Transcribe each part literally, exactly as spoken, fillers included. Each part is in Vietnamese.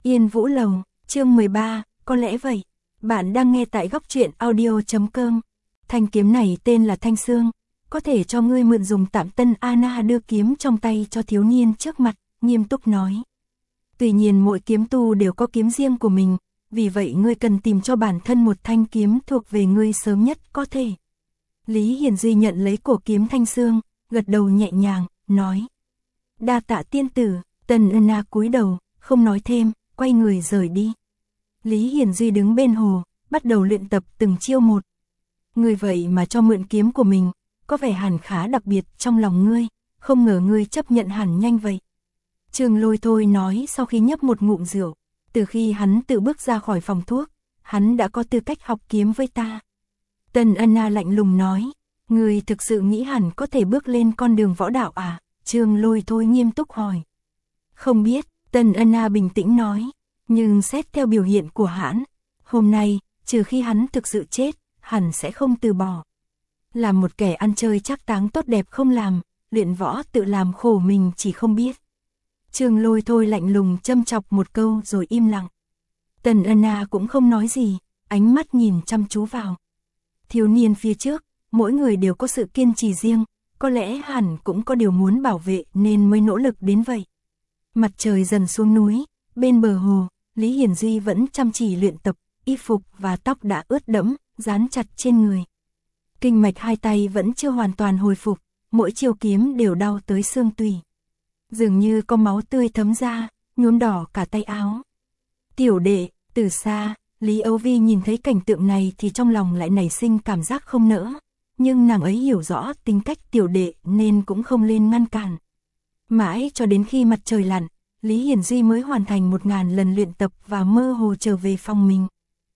Yên Vũ Lầu, chương mười ba, có lẽ vậy. Bạn đang nghe tại góc truyện audio.com. Thanh kiếm này tên là Thanh Xương, có thể cho ngươi mượn dùng tạm. Tân Anna đưa kiếm trong tay cho thiếu niên trước mặt, nghiêm túc nói. Tuy nhiên mỗi kiếm tu đều có kiếm riêng của mình, vì vậy ngươi cần tìm cho bản thân một thanh kiếm thuộc về ngươi sớm nhất có thể. Lý Hiển Duy nhận lấy cổ kiếm Thanh Xương, gật đầu nhẹ nhàng, nói. Đa tạ tiên tử. Tân Anna cúi đầu, không nói thêm, quay người rời đi. Lý Hiển Duy đứng bên hồ, bắt đầu luyện tập từng chiêu một. Ngươi vậy mà cho mượn kiếm của mình, có vẻ hẳn khá đặc biệt trong lòng ngươi, không ngờ ngươi chấp nhận hẳn nhanh vậy. Trường Lôi Thôi nói sau khi nhấp một ngụm rượu, từ khi hắn tự bước ra khỏi phòng thuốc, hắn đã có tư cách học kiếm với ta. Tân Anna lạnh lùng nói, ngươi thực sự nghĩ hẳn có thể bước lên con đường võ đạo à? Trường Lôi Thôi nghiêm túc hỏi. Không biết, Tân Anna bình tĩnh nói, nhưng xét theo biểu hiện của hắn, hôm nay, trừ khi hắn thực sự chết, hẳn sẽ không từ bỏ. Là một kẻ ăn chơi trác táng tốt đẹp không làm, luyện võ tự làm khổ mình chỉ không biết. Trường Lôi Thôi lạnh lùng châm chọc một câu rồi im lặng. Tân Anna cũng không nói gì, ánh mắt nhìn chăm chú vào. Thiếu niên phía trước, mỗi người đều có sự kiên trì riêng, có lẽ hẳn cũng có điều muốn bảo vệ nên mới nỗ lực đến vậy. Mặt trời dần xuống núi, bên bờ hồ, Lý Hiển Duy vẫn chăm chỉ luyện tập, y phục và tóc đã ướt đẫm, dán chặt trên người. Kinh mạch hai tay vẫn chưa hoàn toàn hồi phục, mỗi chiêu kiếm đều đau tới xương tủy. Dường như có máu tươi thấm ra, nhuốm đỏ cả tay áo. Tiểu đệ, từ xa, Lý Âu Vi nhìn thấy cảnh tượng này thì trong lòng lại nảy sinh cảm giác không nỡ. Nhưng nàng ấy hiểu rõ tính cách tiểu đệ nên cũng không lên ngăn cản. Mãi cho đến khi mặt trời lặn, Lý Hiển Duy mới hoàn thành một ngàn lần luyện tập và mơ hồ trở về phòng mình.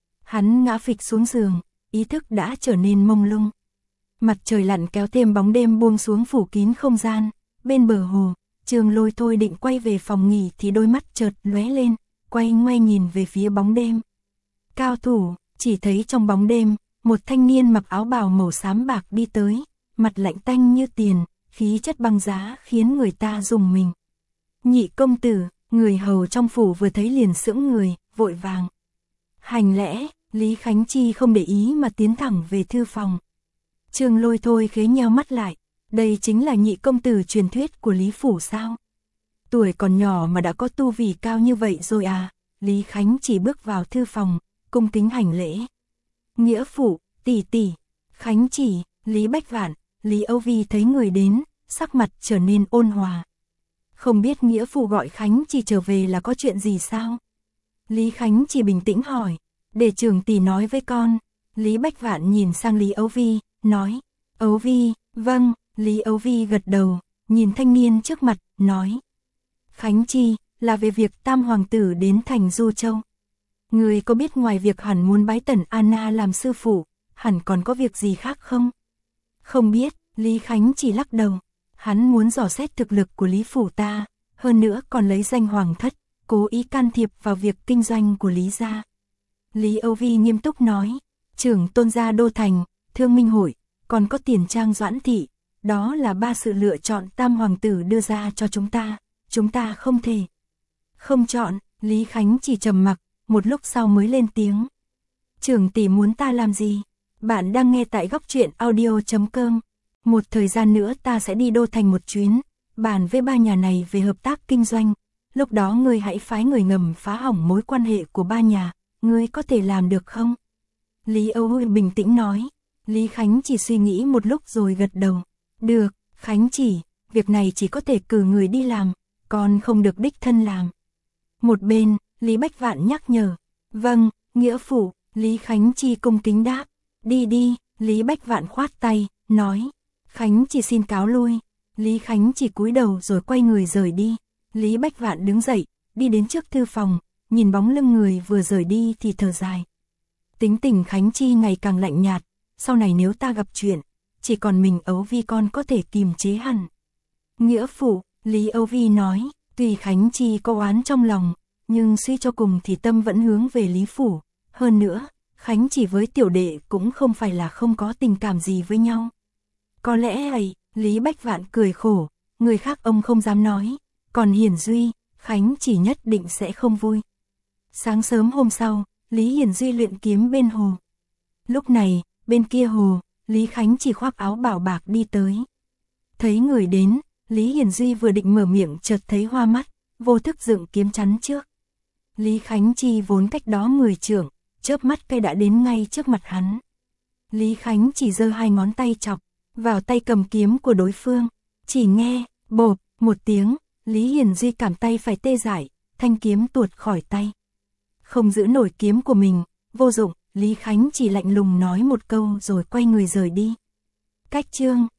Hắn ngã phịch xuống giường, ý thức đã trở nên mông lung. Mặt trời lặn kéo thêm bóng đêm buông xuống phủ kín không gian. Bên bờ hồ, Trường Lôi Thôi định quay về phòng nghỉ thì đôi mắt chợt lóe lên, quay ngoay nhìn về phía bóng đêm. Cao thủ, chỉ thấy trong bóng đêm, một thanh niên mặc áo bào màu xám bạc đi tới, mặt lạnh tanh như tiền, khí chất băng giá khiến người ta rùng mình. Nhị công tử, người hầu trong phủ vừa thấy liền sững người, vội vàng. Hành lẽ, Lý Khánh Chi không để ý mà tiến thẳng về thư phòng. Trường Lôi Thôi khế nheo mắt lại, đây chính là nhị công tử truyền thuyết của Lý Phủ sao? Tuổi còn nhỏ mà đã có tu vi cao như vậy rồi à? Lý Khánh chỉ bước vào thư phòng, cung kính hành lễ. Nghĩa phụ, tỷ tỷ, Khánh Chỉ, Lý Bách Vạn, Lý Âu Vi thấy người đến, sắc mặt trở nên ôn hòa. Không biết nghĩa phụ gọi Khánh Chỉ trở về là có chuyện gì sao? Lý Khánh Chỉ bình tĩnh hỏi, để trưởng tỷ nói với con. Lý Bách Vạn nhìn sang Lý Âu Vi, nói, Âu Vi, vâng. Lý Âu Vi gật đầu, nhìn thanh niên trước mặt, nói. Khánh Chi, là về việc tam hoàng tử đến thành Du Châu. Người có biết ngoài việc hẳn muốn bái Tần Anna làm sư phụ, hẳn còn có việc gì khác không? Không biết, Lý Khánh chỉ lắc đầu. Hắn muốn dò xét thực lực của Lý Phủ ta, hơn nữa còn lấy danh hoàng thất, cố ý can thiệp vào việc kinh doanh của Lý gia. Lý Âu Vi nghiêm túc nói, trưởng tôn gia Đô Thành, Thương Minh Hội, còn có Tiền Trang Doãn Thị, đó là ba sự lựa chọn tam hoàng tử đưa ra cho chúng ta, chúng ta không thể. Không chọn, Lý Khánh chỉ trầm mặc, một lúc sau mới lên tiếng. Trưởng tỷ muốn ta làm gì? Bạn đang nghe tại góc truyện audio.com. Một thời gian nữa ta sẽ đi Đô Thành một chuyến, bàn với ba nhà này về hợp tác kinh doanh. Lúc đó ngươi hãy phái người ngầm phá hỏng mối quan hệ của ba nhà, ngươi có thể làm được không? Lý Âu Vi bình tĩnh nói. Lý Khánh chỉ suy nghĩ một lúc rồi gật đầu. Được, Khánh Chỉ, việc này chỉ có thể cử người đi làm, còn không được đích thân làm. Một bên, Lý Bách Vạn nhắc nhở. Vâng, nghĩa phụ, Lý Khánh Chi cung kính đáp. Đi đi, Lý Bách Vạn khoát tay, nói. Khánh Chỉ xin cáo lui. Lý Khánh chỉ cúi đầu rồi quay người rời đi. Lý Bách Vạn đứng dậy, đi đến trước thư phòng, nhìn bóng lưng người vừa rời đi thì thở dài. Tính tình Khánh Chi ngày càng lạnh nhạt, sau này nếu ta gặp chuyện, chỉ còn mình Âu Vi con có thể kiềm chế hẳn. Nghĩa phụ, Lý Âu Vi nói, tuy Khánh Chi có oán trong lòng, nhưng suy cho cùng thì tâm vẫn hướng về Lý Phủ. Hơn nữa, Khánh Chỉ với tiểu đệ cũng không phải là không có tình cảm gì với nhau. Có lẽ ấy, Lý Bách Vạn cười khổ, người khác ông không dám nói, còn Hiển Duy, Khánh Chỉ nhất định sẽ không vui. Sáng sớm hôm sau, Lý Hiển Duy luyện kiếm bên hồ. Lúc này, bên kia hồ, Lý Khánh chỉ khoác áo bảo bạc đi tới. Thấy người đến, Lý Hiển Duy vừa định mở miệng chợt thấy hoa mắt, vô thức dựng kiếm chắn trước. Lý Khánh Chi vốn cách đó mười trượng, chớp mắt cây đã đến ngay trước mặt hắn. Lý Khánh chỉ giơ hai ngón tay chọc vào tay cầm kiếm của đối phương, chỉ nghe bộp một tiếng, Lý Hiển Duy cảm tay phải tê dại, thanh kiếm tuột khỏi tay. Không giữ nổi kiếm của mình, vô dụng, Lý Khánh chỉ lạnh lùng nói một câu rồi quay người rời đi. Cách chương